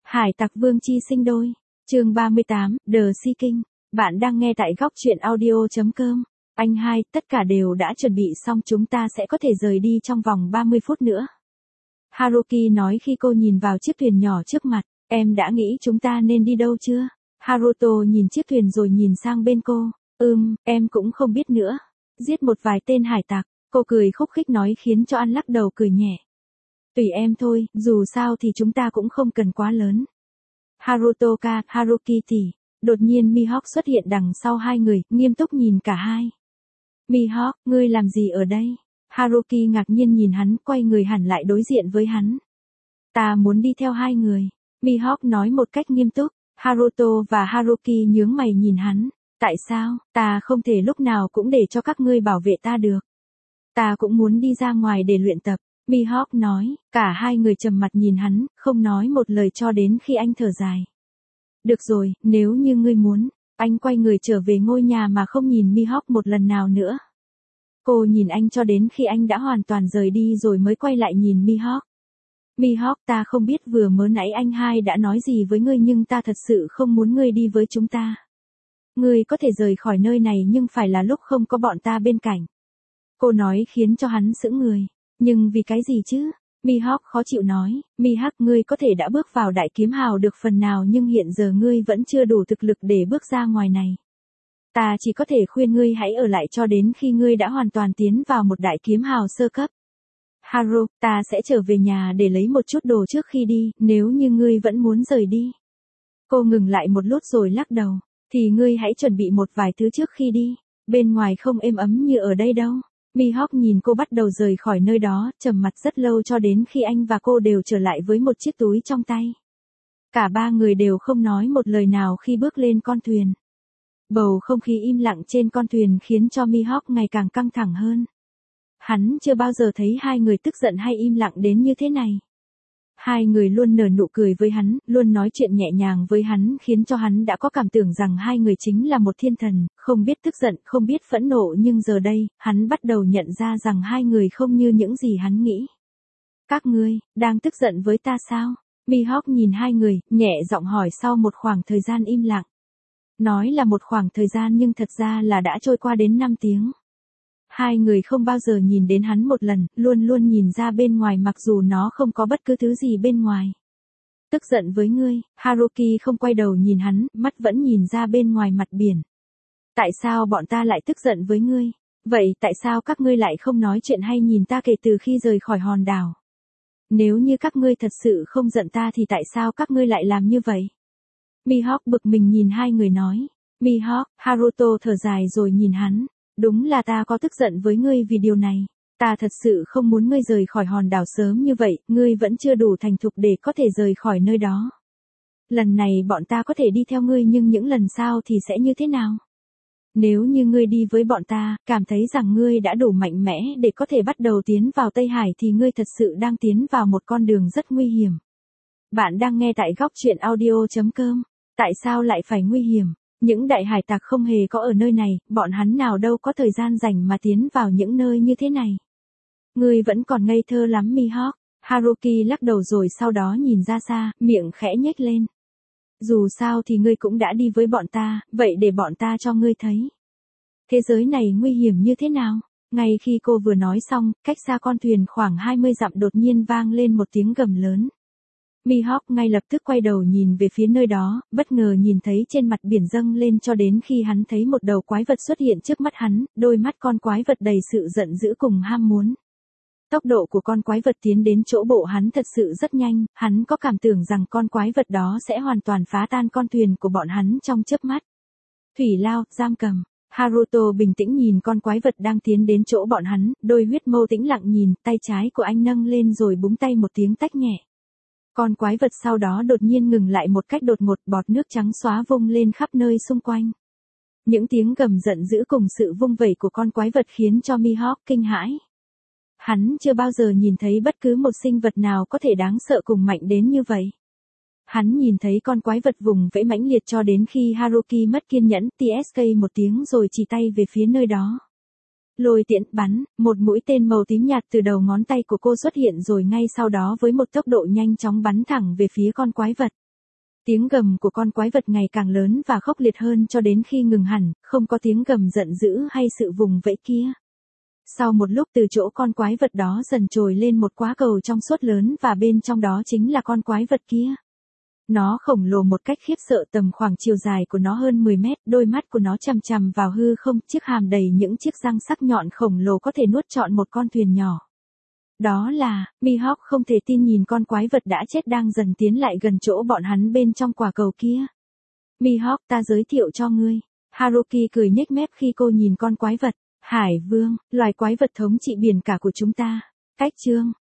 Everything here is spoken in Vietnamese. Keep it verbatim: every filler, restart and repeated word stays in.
Hải tặc vương chi sinh đôi. Chương ba mươi tám, The Seeking. Bạn đang nghe tại góc truyện audio.com. Anh hai, tất cả đều đã chuẩn bị xong, chúng ta sẽ có thể rời đi trong vòng ba mươi phút nữa. Haruki nói khi cô nhìn vào chiếc thuyền nhỏ trước mặt. Em đã nghĩ chúng ta nên đi đâu chưa? Haruto nhìn chiếc thuyền rồi nhìn sang bên cô. Ừm, em cũng không biết nữa. Giết một vài tên hải tặc. Cô cười khúc khích nói khiến cho An lắc đầu cười nhẹ. Tùy em thôi, dù sao thì chúng ta cũng không cần quá lớn. Haruto-ka, Haruki tỷ. Đột nhiên Mihawk xuất hiện đằng sau hai người, nghiêm túc nhìn cả hai. Mihawk, ngươi làm gì ở đây? Haruki ngạc nhiên nhìn hắn, quay người hẳn lại đối diện với hắn. Ta muốn đi theo hai người. Mihawk nói một cách nghiêm túc. Haruto và Haruki nhướng mày nhìn hắn. Tại sao? Ta không thể lúc nào cũng để cho các ngươi bảo vệ ta được. Ta cũng muốn đi ra ngoài để luyện tập. Mihawk nói, cả hai người trầm mặt nhìn hắn, không nói một lời cho đến khi anh thở dài. Được rồi, nếu như ngươi muốn. Anh quay người trở về ngôi nhà mà không nhìn Mihawk một lần nào nữa. Cô nhìn anh cho đến khi anh đã hoàn toàn rời đi rồi mới quay lại nhìn Mihawk. Mihawk, ta không biết vừa mới nãy anh hai đã nói gì với ngươi, nhưng ta thật sự không muốn ngươi đi với chúng ta. Ngươi có thể rời khỏi nơi này nhưng phải là lúc không có bọn ta bên cạnh. Cô nói khiến cho hắn sững người. Nhưng vì cái gì chứ? Mihawk khó chịu nói, Mihawk, ngươi có thể đã bước vào đại kiếm hào được phần nào nhưng hiện giờ ngươi vẫn chưa đủ thực lực để bước ra ngoài này. Ta chỉ có thể khuyên ngươi hãy ở lại cho đến khi ngươi đã hoàn toàn tiến vào một đại kiếm hào sơ cấp. Haru, ta sẽ trở về nhà để lấy một chút đồ trước khi đi, nếu như ngươi vẫn muốn rời đi. Cô ngừng lại một lúc rồi lắc đầu, thì ngươi hãy chuẩn bị một vài thứ trước khi đi, bên ngoài không êm ấm như ở đây đâu. Mihawk nhìn cô bắt đầu rời khỏi nơi đó, trầm mặt rất lâu cho đến khi anh và cô đều trở lại với một chiếc túi trong tay. Cả ba người đều không nói một lời nào khi bước lên con thuyền. Bầu không khí im lặng trên con thuyền khiến cho Mihawk ngày càng căng thẳng hơn. Hắn chưa bao giờ thấy hai người tức giận hay im lặng đến như thế này. Hai người luôn nở nụ cười với hắn, luôn nói chuyện nhẹ nhàng với hắn khiến cho hắn đã có cảm tưởng rằng hai người chính là một thiên thần, không biết tức giận, không biết phẫn nộ, nhưng giờ đây, hắn bắt đầu nhận ra rằng hai người không như những gì hắn nghĩ. Các ngươi, đang tức giận với ta sao? Mihawk nhìn hai người, nhẹ giọng hỏi sau một khoảng thời gian im lặng. Nói là một khoảng thời gian nhưng thật ra là đã trôi qua đến năm tiếng. Hai người không bao giờ nhìn đến hắn một lần, luôn luôn nhìn ra bên ngoài mặc dù nó không có bất cứ thứ gì bên ngoài. Tức giận với ngươi, Haruki không quay đầu nhìn hắn, mắt vẫn nhìn ra bên ngoài mặt biển. Tại sao bọn ta lại tức giận với ngươi? Vậy tại sao các ngươi lại không nói chuyện hay nhìn ta kể từ khi rời khỏi hòn đảo? Nếu như các ngươi thật sự không giận ta thì tại sao các ngươi lại làm như vậy? Mihawk bực mình nhìn hai người nói. Mihawk, Haruto thở dài rồi nhìn hắn. Đúng là ta có tức giận với ngươi vì điều này. Ta thật sự không muốn ngươi rời khỏi hòn đảo sớm như vậy, ngươi vẫn chưa đủ thành thục để có thể rời khỏi nơi đó. Lần này bọn ta có thể đi theo ngươi nhưng những lần sau thì sẽ như thế nào? Nếu như ngươi đi với bọn ta, cảm thấy rằng ngươi đã đủ mạnh mẽ để có thể bắt đầu tiến vào Tây Hải thì ngươi thật sự đang tiến vào một con đường rất nguy hiểm. Bạn đang nghe tại góc truyện audio.com. Tại sao lại phải nguy hiểm? Những đại hải tặc không hề có ở nơi này, bọn hắn nào đâu có thời gian rảnh mà tiến vào những nơi như thế này. Ngươi vẫn còn ngây thơ lắm Mihawk. Haruki lắc đầu rồi sau đó nhìn ra xa, miệng khẽ nhếch lên. Dù sao thì ngươi cũng đã đi với bọn ta, vậy để bọn ta cho ngươi thấy. Thế giới này nguy hiểm như thế nào? Ngay khi cô vừa nói xong, cách xa con thuyền khoảng hai mươi dặm đột nhiên vang lên một tiếng gầm lớn. Mihawk ngay lập tức quay đầu nhìn về phía nơi đó, bất ngờ nhìn thấy trên mặt biển dâng lên cho đến khi hắn thấy một đầu quái vật xuất hiện trước mắt hắn, đôi mắt con quái vật đầy sự giận dữ cùng ham muốn. Tốc độ của con quái vật tiến đến chỗ bộ hắn thật sự rất nhanh, hắn có cảm tưởng rằng con quái vật đó sẽ hoàn toàn phá tan con thuyền của bọn hắn trong chớp mắt. Thủy lao, giam cầm. Haruto bình tĩnh nhìn con quái vật đang tiến đến chỗ bọn hắn, đôi huyết mâu tĩnh lặng nhìn, tay trái của anh nâng lên rồi búng tay một tiếng tách nhẹ. Con quái vật sau đó đột nhiên ngừng lại một cách đột ngột, bọt nước trắng xóa vung lên khắp nơi xung quanh. Những tiếng gầm giận dữ cùng sự vung vẩy của con quái vật khiến cho Mihawk kinh hãi. Hắn chưa bao giờ nhìn thấy bất cứ một sinh vật nào có thể đáng sợ cùng mạnh đến như vậy. Hắn nhìn thấy con quái vật vùng vẫy mãnh liệt cho đến khi Haruki mất kiên nhẫn, tê ét ca một tiếng rồi chỉ tay về phía nơi đó. Lôi tiễn bắn, một mũi tên màu tím nhạt từ đầu ngón tay của cô xuất hiện rồi ngay sau đó với một tốc độ nhanh chóng bắn thẳng về phía con quái vật. Tiếng gầm của con quái vật ngày càng lớn và khốc liệt hơn cho đến khi ngừng hẳn, không có tiếng gầm giận dữ hay sự vùng vẫy kia. Sau một lúc từ chỗ con quái vật đó dần trồi lên một quả cầu trong suốt lớn và bên trong đó chính là con quái vật kia. Nó khổng lồ một cách khiếp sợ, tầm khoảng chiều dài của nó hơn mười mét, đôi mắt của nó chằm chằm vào hư không, chiếc hàm đầy những chiếc răng sắc nhọn khổng lồ có thể nuốt trọn một con thuyền nhỏ. Đó là, Mihawk không thể tin nhìn con quái vật đã chết đang dần tiến lại gần chỗ bọn hắn bên trong quả cầu kia. Mihawk, ta giới thiệu cho ngươi. Haruki cười nhếch mép khi cô nhìn con quái vật. Hải vương, loài quái vật thống trị biển cả của chúng ta. Cách chương